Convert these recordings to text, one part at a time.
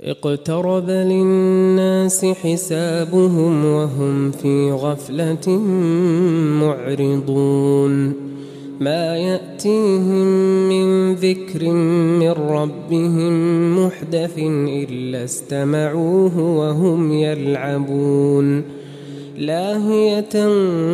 اقترب للناس حسابهم وهم في غفلة معرضون ما يأتيهم من ذكر من ربهم محدث إلا استمعوه وهم يلعبون لاهية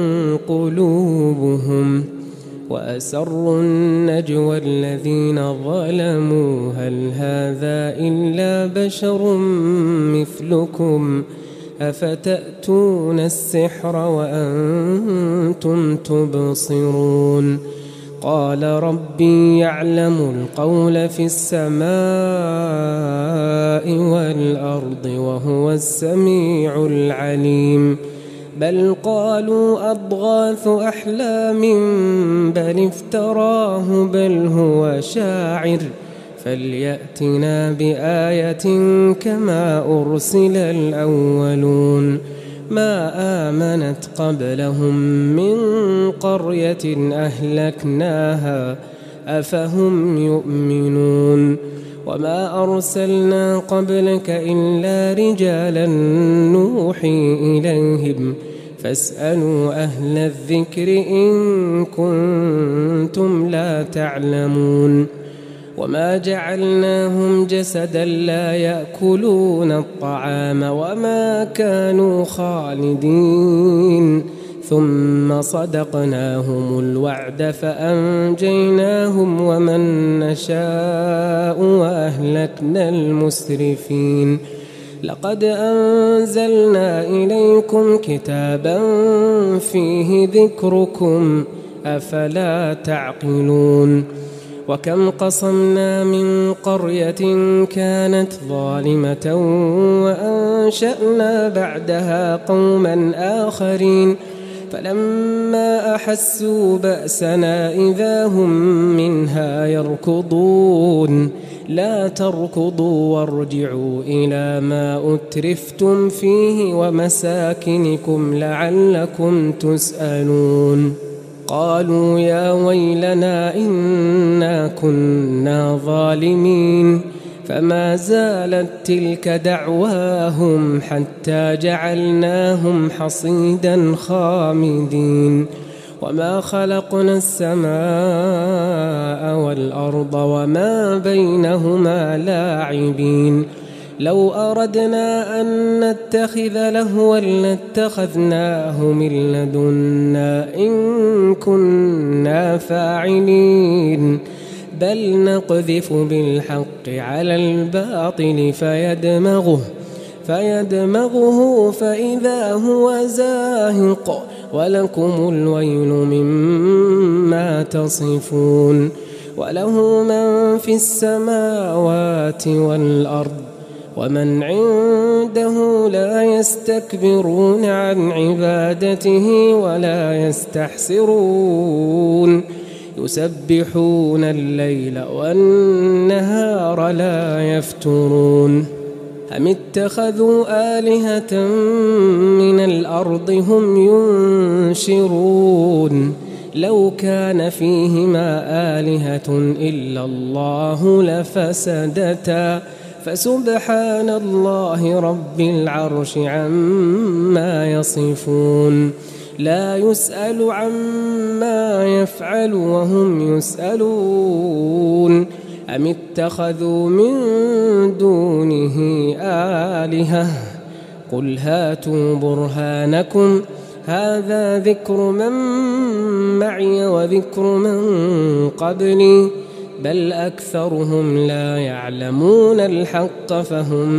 قلوبهم وأسروا النجوى الذين ظلموا هل هذا إلا بشر مثلكم أفتأتون السحر وأنتم تبصرون قال ربي يعلم القول في السماء والأرض وهو السميع العليم بل قالوا أضغاث أحلام بل افتراه بل هو شاعر فليأتنا بآية كما أرسل الأولون ما آمنت قبلهم من قرية أهلكناها أفهم يؤمنون وما أرسلنا قبلك إلا رجالا نوحي إليهم فاسألوا أهل الذكر إن كنتم لا تعلمون وما جعلناهم جسدا لا يأكلون الطعام وما كانوا خالدين ثم صدقناهم الوعد فأنجيناهم ومن نشاء وأهلكنا المسرفين لقد أنزلنا إليكم كتابا فيه ذكركم أفلا تعقلون وكم قصمنا من قرية كانت ظالمة وأنشأنا بعدها قوما آخرين فلما أحسوا بأسنا إذا هم منها يركضون لا تركضوا وارجعوا إلى ما أترفتم فيه ومساكنكم لعلكم تسألون قالوا يا ويلنا إنا كنا ظالمين فما زالت تلك دعواهم حتى جعلناهم حصيدا خامدين وما خلقنا السماء والأرض وما بينهما لاعبين لو أردنا أن نتخذ لهوا لاتخذناه من لدنا إن كنا فاعلين بل نقذف بالحق على الباطل فيدمغه فإذا هو زاهق ولكم الويل مما تصفون وله من في السماوات والأرض ومن عنده لا يستكبرون عن عبادته ولا يستحسرون يسبحون الليل والنهار لا يفترون أم اتخذوا آلهة من الأرض هم ينشرون لو كان فيهما آلهة إلا الله لفسدتا فسبحان الله رب العرش عما يصفون لا يسأل عما يفعل وهم يسألون أم اتخذوا من دونه آلهة قل هاتوا برهانكم هذا ذكر من معي وذكر من قبلي بل أكثرهم لا يعلمون الحق فهم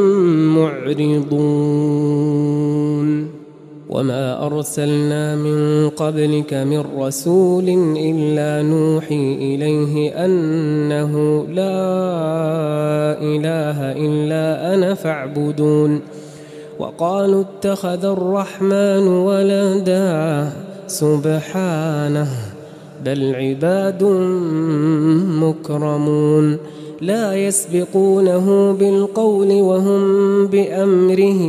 معرضون وما أرسلنا من قبلك من رسول إلا نوحي إليه أنه لا إله إلا أنا فاعبدون وقالوا اتخذ الرحمن ولدا سبحانه بل عباد مكرمون لا يسبقونه بالقول وهم بأمره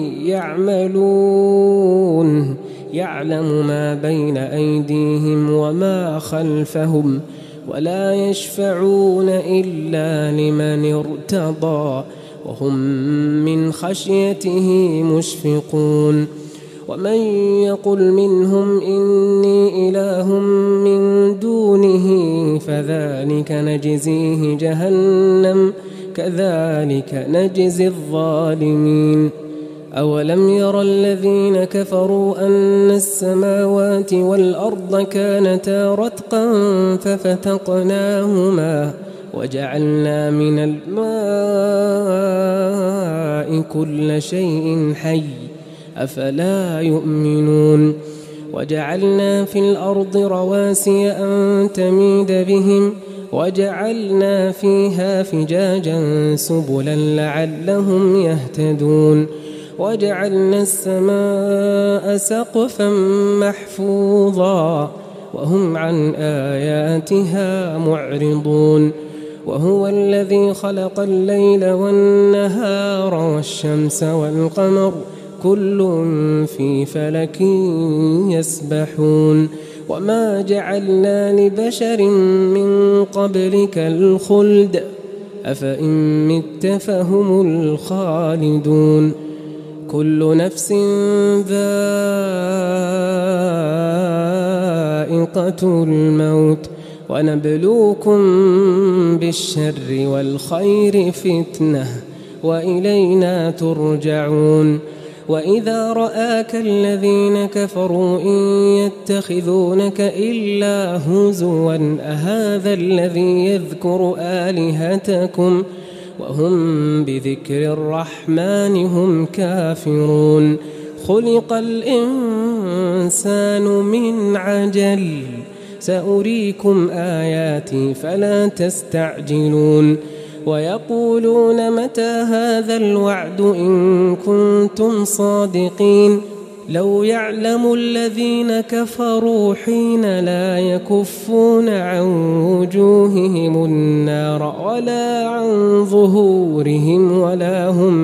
يعملون يعلم ما بين أيديهم وما خلفهم ولا يشفعون إلا لمن ارتضى وهم من خشيته مشفقون ومن يقل منهم إني إله من دونه فذلك نجزيه جهنم كذلك نجزي الظالمين أولم ير الذين كفروا أن السماوات والأرض كانتا رتقا ففتقناهما وجعلنا من الماء كل شيء حي أفلا يؤمنون وجعلنا في الأرض رواسي أن تميد بهم وجعلنا فيها فجاجا سبلا لعلهم يهتدون وجعلنا السماء سقفا محفوظا وهم عن آياتها معرضون وهو الذي خلق الليل والنهار والشمس والقمر كل في فلك يسبحون وما جعلنا لبشر من قبلك الخلد أفإن مت فهم الخالدون كل نفس ذائقة الموت ونبلوكم بالشر والخير فتنة وإلينا ترجعون وإذا رآك الذين كفروا إن يتخذونك إلا هزوا أهذا الذي يذكر آلهتكم وهم بذكر الرحمن هم كافرون خلق الإنسان من عجل سأريكم آياتي فلا تستعجلون ويقولون متى هذا الوعد إن كنتم صادقين لو يعلم الذين كفروا حين لا يكفون عن وجوههم النار ولا عن ظهورهم ولا هم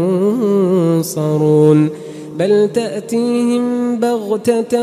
ينصرون بل تأتيهم بغتة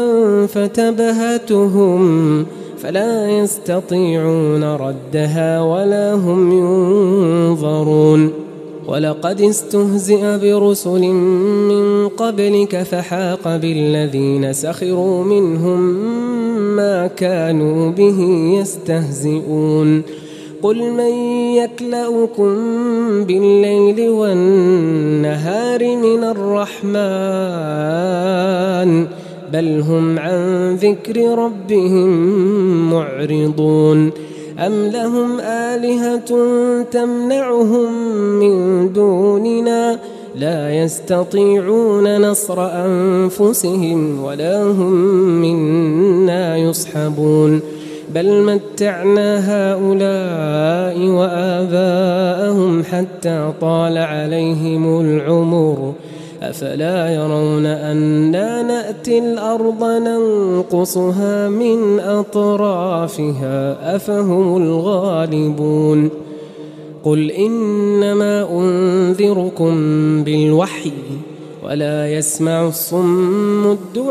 فتبهتهم فلا يستطيعون ردها ولا هم ينظرون ولقد استهزئ برسل من قبلك فحاق بالذين سخروا منهم ما كانوا به يستهزئون قل من يكلؤكم بالليل والنهار من الرحمن بل هم عن ذكر ربهم معرضون أم لهم آلهة تمنعهم من دوننا لا يستطيعون نصر أنفسهم ولا هم منا يصحبون بل متعنا هؤلاء وآباءهم حتى طال عليهم العمر أفلا يرون أنا نأتي الأرض ننقصها من أطرافها أفهم الغالبون قل إنما أنذركم بالوحي ولا يسمع الصم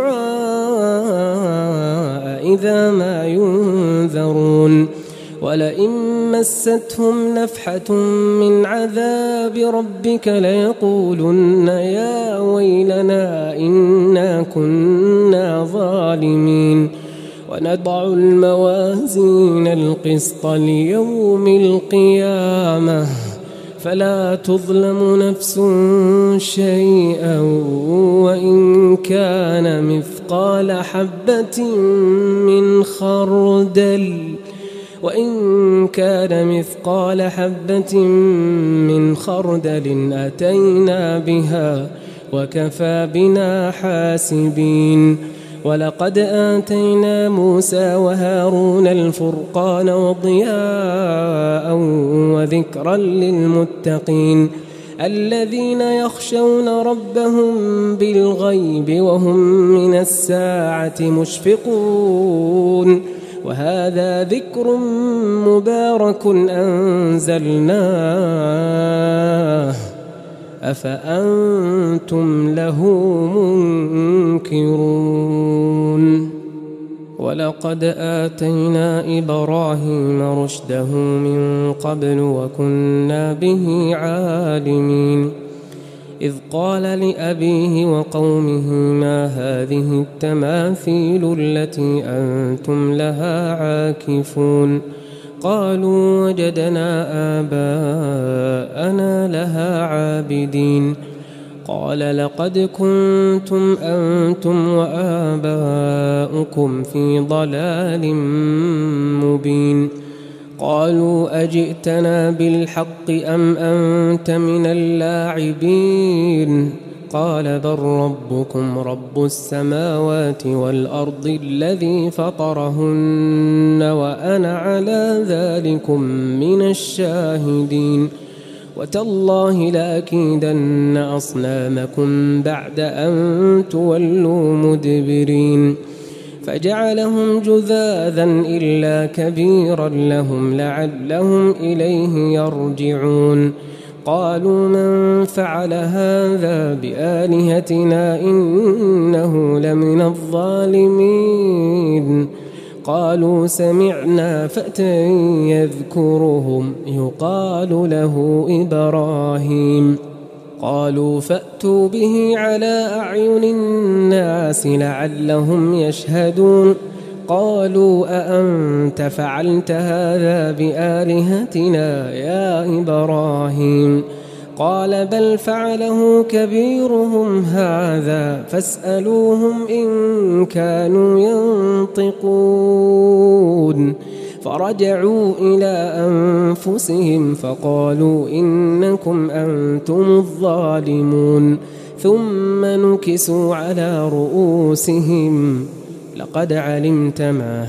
الدعاء إذا ما ينذرون ولئن مستهم نفحة من عذاب ربك ليقولن يا ويلنا إنا كنا ظالمين ونضع الموازين القسط ليوم القيامة فلا تظلم نفس شيئا وإن كان مثقال حبة من خردل أتينا بها وكفى بنا حاسبين ولقد آتينا موسى وهارون الفرقان وضياء وذكرا للمتقين الذين يخشون ربهم بالغيب وهم من الساعة مشفقون وهذا ذكر مبارك أنزلناه أفأنتم له منكرون ولقد آتينا إبراهيم رشده من قبل وكنا به عالمين إذ قال لأبيه وقومه ما هذه التماثيل التي أنتم لها عاكفون قالوا وجدنا آباءنا لها عابدين قال لقد كنتم أنتم وآباؤكم في ضلال مبين قالوا أجئتنا بالحق أم أنت من اللاعبين قال بل ربكم رب السماوات والأرض الذي فطرهن وأنا على ذلكم من الشاهدين وتالله لأكيدن أصنامكم بعد أن تولوا مدبرين فجعلهم جذاذا إلا كبيرا لهم لعلهم إليه يرجعون قالوا من فعل هذا بآلهتنا إنه لمن الظالمين قالوا سمعنا فتى يذكرهم يقال له إبراهيم قالوا فأتوا به على أعين الناس لعلهم يشهدون قالوا أأنت فعلت هذا بآلهتنا يا إبراهيم قال بل فعله كبيرهم هذا فاسألوهم إن كانوا ينطقون فرجعوا إلى أنفسهم فقالوا إنكم أنتم الظالمون ثم نكسوا على رؤوسهم لقد علمت ما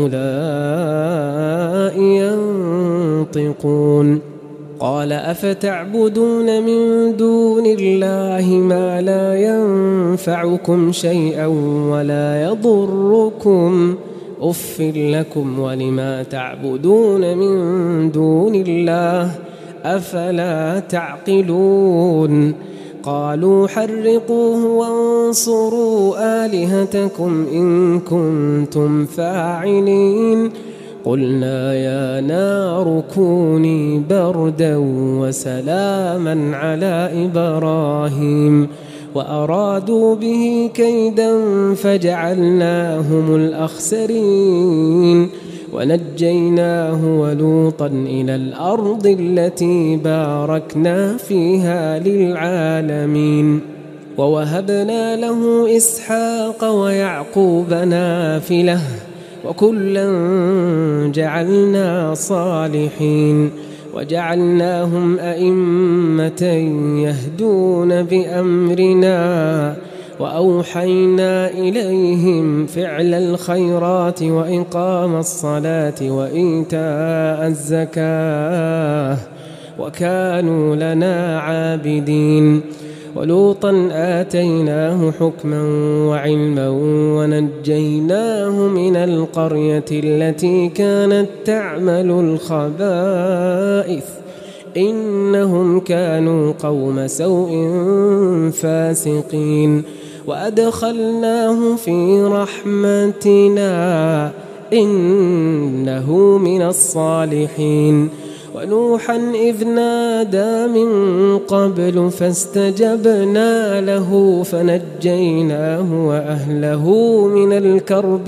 هؤلاء ينطقون قال أفتعبدون من دون الله ما لا ينفعكم شيئا ولا يضركم أف لكم ولما تعبدون من دون الله أفلا تعقلون قالوا حرقوه وانصروا آلهتكم إن كنتم فاعلين قلنا يا نار كوني بردا وسلاما على إبراهيم وأرادوا به كيدا فجعلناهم الأخسرين ونجيناه ولوطا إلى الأرض التي باركنا فيها للعالمين ووهبنا له إسحاق ويعقوب نافلة وكلا جعلنا صالحين وجعلناهم أئمة يهدون بأمرنا وأوحينا إليهم فعل الخيرات وإقام الصلاة وإيتاء الزكاة وكانوا لنا عابدين ولوطا آتيناه حكما وعلما ونجيناه من القرية التي كانت تعمل الخبائث إنهم كانوا قوم سوء فاسقين وأدخلناه في رحمتنا إنه من الصالحين ونوحا إذ نادى من قبل فاستجبنا له فنجيناه وأهله من الكرب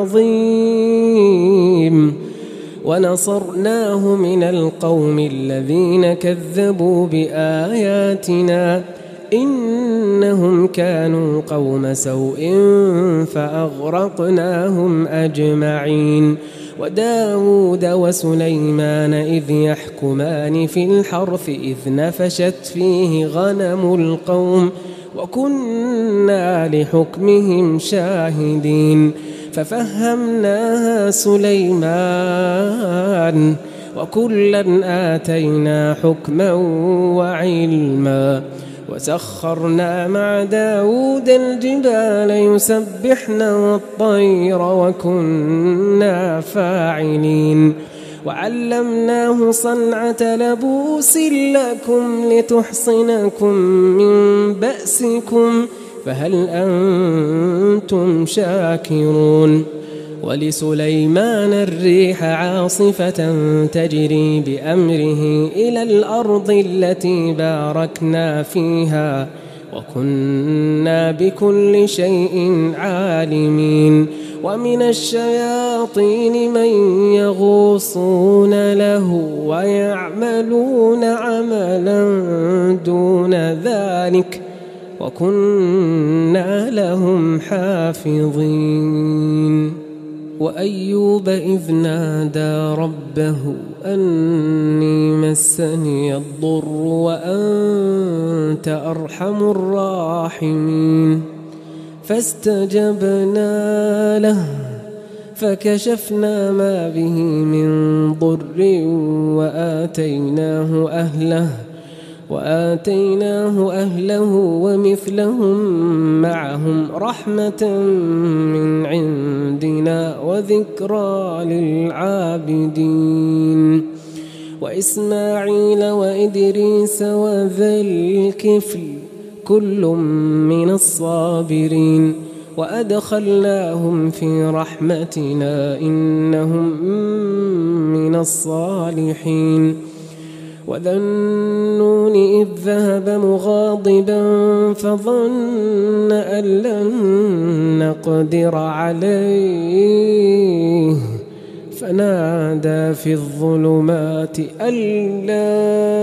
العظيم ونصرناه من القوم الذين كذبوا بآياتنا إنهم كانوا قوم سوء فأغرقناهم أجمعين وداود وسليمان إذ يحكمان في الحرث إذ نفشت فيه غنم القوم وكنا لحكمهم شاهدين ففهمناها سليمان وكلا آتينا حكما وعلما وسخرنا مع داود الجبال يسبحن والطير وكنا فاعلين وعلمناه صنعة لبوس لكم لتحصنكم من بأسكم فهل أنتم شاكرون ولسليمان الريح عاصفة تجري بأمره إلى الأرض التي باركنا فيها وكنا بكل شيء عالمين ومن الشياطين من يغوصون له ويعملون عملا دون ذلك وكنا لهم حافظين وأيوب إذ نادى ربه أني مسني الضر وأنت أرحم الراحمين فاستجبنا له فكشفنا ما به من ضر وآتيناه أهله ومثلهم معهم رحمة من عندنا وذكرى للعابدين وإسماعيل وإدريس وذا الكفل كل من الصابرين وأدخلناهم في رحمتنا إنهم من الصالحين وذا النون إذ ذهب مغاضبا فظن أن لن نقدر عليه فنادى في الظلمات أن لا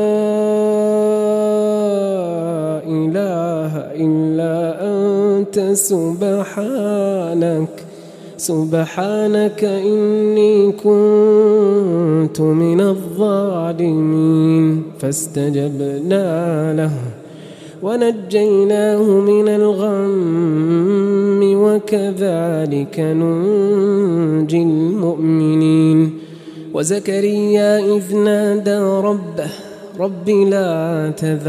إله إلا أنت سبحانك إني كنت من الظالمين فاستجبنا له ونجيناه من الغم وكذلك ننجي المؤمنين وزكريا إذ نادى ربه رب لا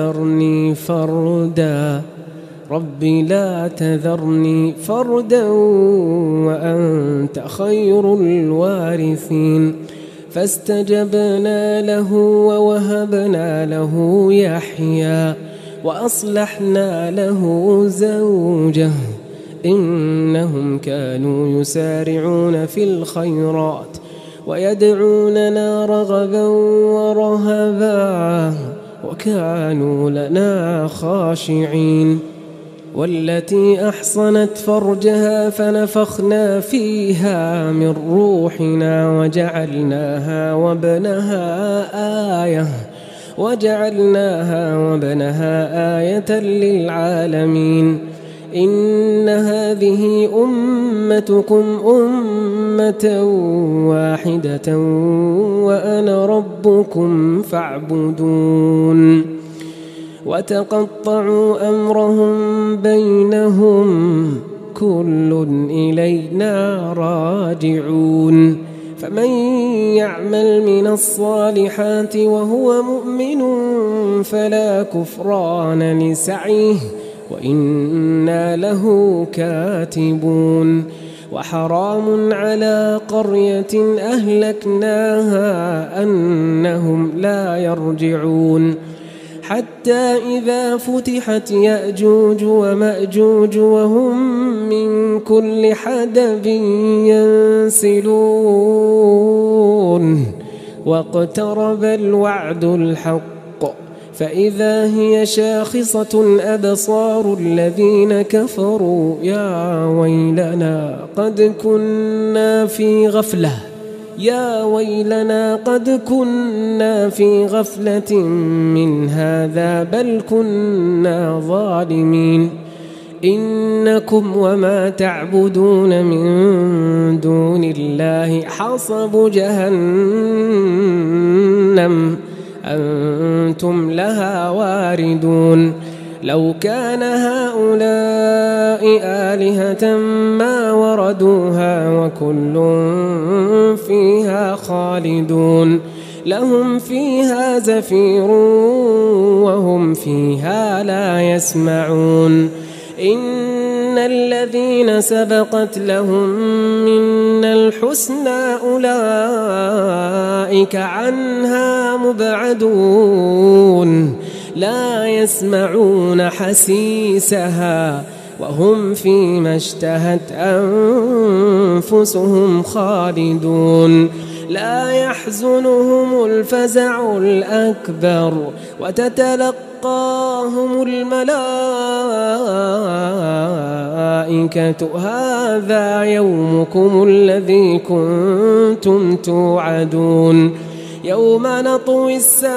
تذرني فردا وأنت خير الوارثين فاستجبنا له ووهبنا له يحيى وأصلحنا له زوجه إنهم كانوا يسارعون في الخيرات ويدعوننا رغبا ورهبا وكانوا لنا خاشعين والتي أحصنت فرجها فنفخنا فيها من روحنا وجعلناها وابنها آية للعالمين إن هذه أمتكم أمة واحدة وأنا ربكم فاعبدون وتقطعوا أمرهم بينهم كل إلينا راجعون فمن يعمل من الصالحات وهو مؤمن فلا كفران لسعيه وإنا له كاتبون وحرام على قرية أهلكناها أنهم لا يرجعون حتى إذا فتحت يأجوج ومأجوج وهم من كل حدب ينسلون واقترب الوعد الحق فإذا هي شاخصة أبصار الذين كفروا يا ويلنا قد كنا في غفلة من هذا بل كنا ظالمين إنكم وما تعبدون من دون الله حصب جهنم أنتم لها واردون لو كان هؤلاء آلهة ما وردوها وكل فيها خالدون لهم فيها زفير وهم فيها لا يسمعون إن الذين سبقت لهم منا الحسنى أولئك عنها مبعدون لا يسمعون حسيسها وهم فيما اشتهت أنفسهم خالدون لا يحزنهم الفزع الأكبر وتتلقاهم الملائكة هذا يومكم الذي كنتم توعدون يوم نطوي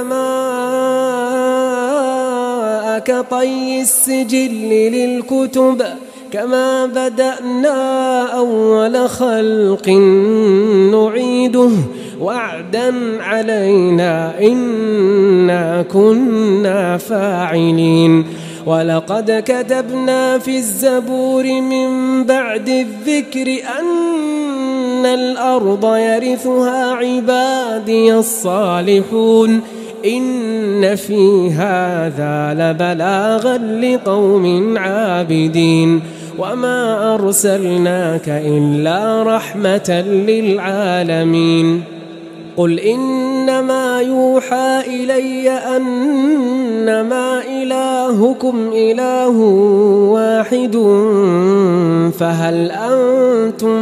السماء كطي السجل للكتب كما بدأنا أول خلق نعيده وعدا علينا إنا كنا فاعلين ولقد كتبنا في الزبور من بعد الذكر أن الأرض يرثها عبادي الصالحون إن في هذا لبلاغا لقوم عابدين وما أرسلناك إلا رحمة للعالمين قل إنما يوحى إلي أنما إلهكم إله واحد فهل أنتم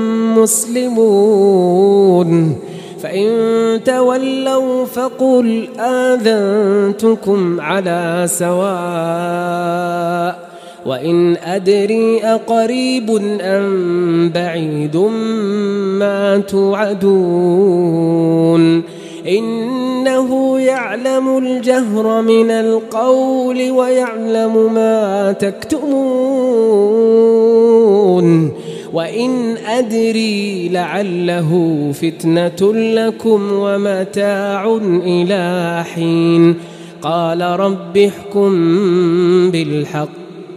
مسلمون فإن تولوا فقل آذنتكم على سواء وإن أدري أقريب أم بعيد ما توعدون إنه يعلم الجهر من القول ويعلم ما تكتمون وإن أدري لعله فتنة لكم ومتاع إلى حين قال رب احكم بالحق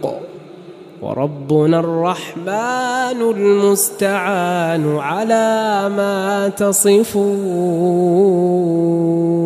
وربنا الرحمن المستعان على ما تصفون.